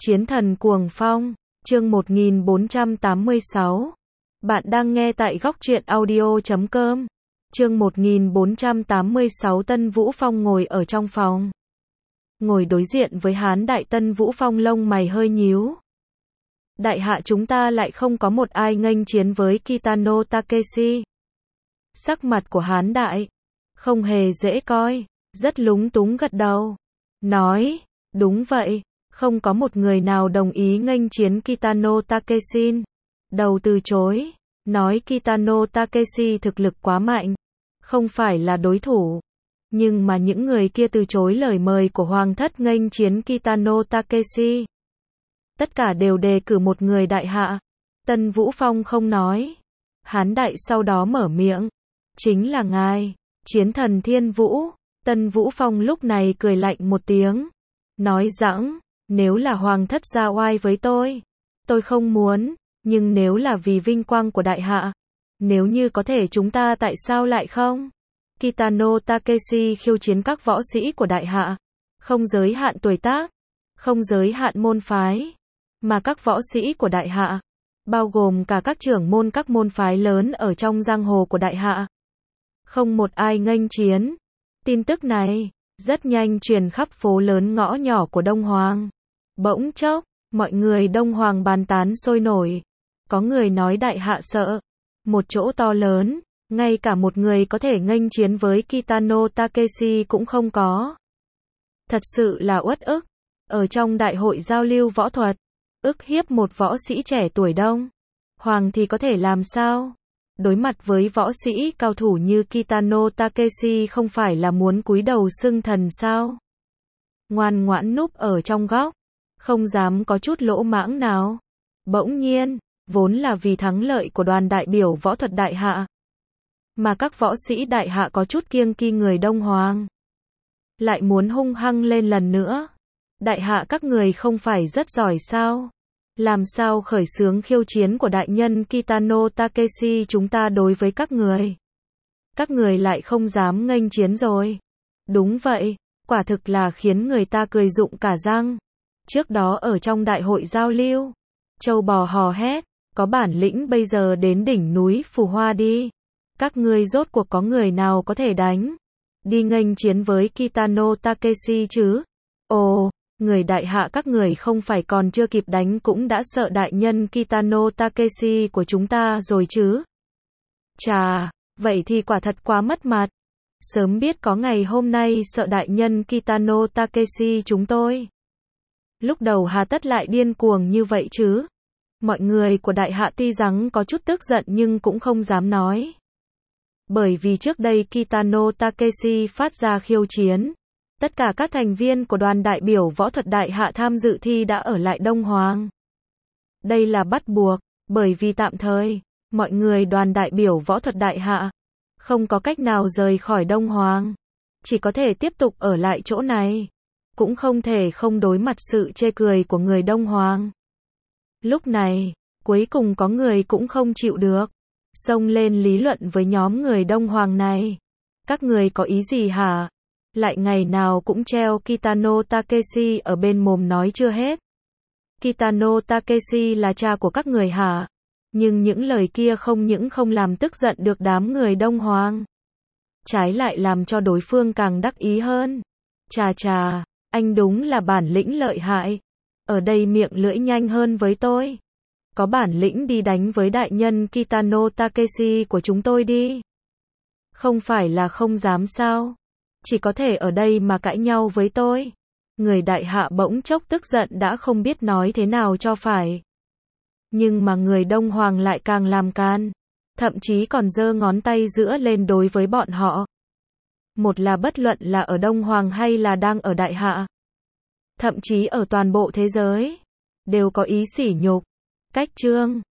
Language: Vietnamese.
Chiến thần cuồng phong, chương 1486. Bạn đang nghe tại góc truyện audio.com. Chương 1486. Tân Vũ Phong ngồi ở trong phòng. Ngồi đối diện với Hán Đại. Tân Vũ Phong lông mày hơi nhíu. Đại hạ chúng ta lại không có một ai nghênh chiến với Kitano Takeshi. Sắc mặt của Hán Đại không hề dễ coi, rất lúng túng gật đầu. Nói, đúng vậy, không có một người nào đồng ý nghênh chiến Kitano Takeshi. Đầu từ chối, nói Kitano Takeshi thực lực quá mạnh, không phải là đối thủ. Nhưng mà những người kia từ chối lời mời của Hoàng thất nghênh chiến Kitano Takeshi. Tất cả đều đề cử một người đại hạ. Tân Vũ Phong không nói. Hán Đại sau đó mở miệng. Chính là ngài, chiến thần Thiên Vũ. Tân Vũ Phong lúc này cười lạnh một tiếng. Nói rằng, nếu là Hoàng thất ra oai với tôi không muốn. Nhưng nếu là vì vinh quang của đại hạ, nếu như có thể chúng ta tại sao lại không? Kitano Takeshi khiêu chiến các võ sĩ của đại hạ. Không giới hạn tuổi tác, không giới hạn môn phái. Mà các võ sĩ của đại hạ, bao gồm cả các trưởng môn các môn phái lớn ở trong giang hồ của đại hạ. Không một ai nghênh chiến. Tin tức này rất nhanh truyền khắp phố lớn ngõ nhỏ của Đông Hoàng. Bỗng chốc, mọi người Đông Hoàng bàn tán sôi nổi. Có người nói đại hạ sợ. Một chỗ to lớn, ngay cả một người có thể nghênh chiến với Kitano Takeshi cũng không có. Thật sự là uất ức. Ở trong đại hội giao lưu võ thuật, ức hiếp một võ sĩ trẻ tuổi Đông Hoàng thì có thể làm sao? Đối mặt với võ sĩ cao thủ như Kitano Takeshi không phải là muốn cúi đầu xưng thần sao? Ngoan ngoãn núp ở trong góc, không dám có chút lỗ mãng nào. Bỗng nhiên, vốn là vì thắng lợi của đoàn đại biểu võ thuật đại hạ, mà các võ sĩ đại hạ có chút kiêng kỵ người Đông Hoàng, lại muốn hung hăng lên lần nữa. Đại hạ các người không phải rất giỏi sao? Làm sao khởi xướng khiêu chiến của đại nhân Kitano Takeshi chúng ta đối với các người? Các người lại không dám nghênh chiến rồi. Đúng vậy, quả thực là khiến người ta cười rụng cả răng. Trước đó ở trong đại hội giao lưu, châu bò hò hét, có bản lĩnh bây giờ đến đỉnh núi Phù Hoa đi. Các ngươi rốt cuộc có người nào có thể đánh đi nghênh chiến với Kitano Takeshi chứ? Ồ, người đại hạ các người không phải còn chưa kịp đánh cũng đã sợ đại nhân Kitano Takeshi của chúng ta rồi chứ? Chà, vậy thì quả thật quá mất mặt. Sớm biết có ngày hôm nay sợ đại nhân Kitano Takeshi chúng tôi. Lúc đầu hà tất lại điên cuồng như vậy chứ? Mọi người của đại hạ tuy rằng có chút tức giận nhưng cũng không dám nói. Bởi vì trước đây Kitano Takeshi phát ra khiêu chiến, tất cả các thành viên của đoàn đại biểu võ thuật đại hạ tham dự thi đã ở lại Đông Hoàng. Đây là bắt buộc, bởi vì tạm thời, mọi người đoàn đại biểu võ thuật đại hạ không có cách nào rời khỏi Đông Hoàng, chỉ có thể tiếp tục ở lại chỗ này, cũng không thể không đối mặt sự chê cười của người Đông Hoàng. Lúc này, cuối cùng có người cũng không chịu được, xông lên lý luận với nhóm người Đông Hoàng này. Các người có ý gì hả? Lại ngày nào cũng treo Kitano Takeshi ở bên mồm nói chưa hết. Kitano Takeshi là cha của các người hả? Nhưng những lời kia không những không làm tức giận được đám người Đông Hoàng, trái lại làm cho đối phương càng đắc ý hơn. Chà chà, anh đúng là bản lĩnh lợi hại. Ở đây miệng lưỡi nhanh hơn với tôi. Có bản lĩnh đi đánh với đại nhân Kitano Takeshi của chúng tôi đi. Không phải là không dám sao? Chỉ có thể ở đây mà cãi nhau với tôi. Người đại hạ bỗng chốc tức giận đã không biết nói thế nào cho phải. Nhưng mà người Đông Hoàng lại càng làm can. Thậm chí còn giơ ngón tay giữa lên đối với bọn họ. Một là bất luận là ở Đông Hoàng hay là đang ở đại hạ, thậm chí ở toàn bộ thế giới, đều có ý sỉ nhục, cách trương,